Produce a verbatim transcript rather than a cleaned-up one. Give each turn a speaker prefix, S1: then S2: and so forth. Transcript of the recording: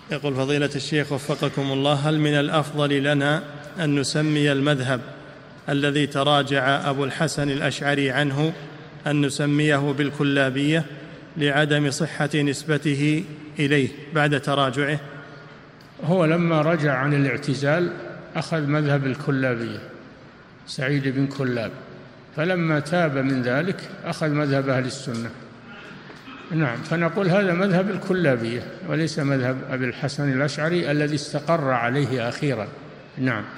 S1: يقول فضيلة الشيخ وفقكم الله، هل من الأفضل لنا أن نسمي المذهب الذي تراجع أبو الحسن الأشعري عنه أن نسميه بالكلابية لعدم صحة نسبته إليه بعد تراجعه؟
S2: هو لما رجع عن الاعتزال أخذ مذهب الكلابية، سعيد بن كلاب، فلما تاب من ذلك أخذ مذهب أهل السنة. نعم، فنقول هذا مذهب الكلابية وليس مذهب أبي الحسن الأشعري الذي استقر عليه أخيرا. نعم.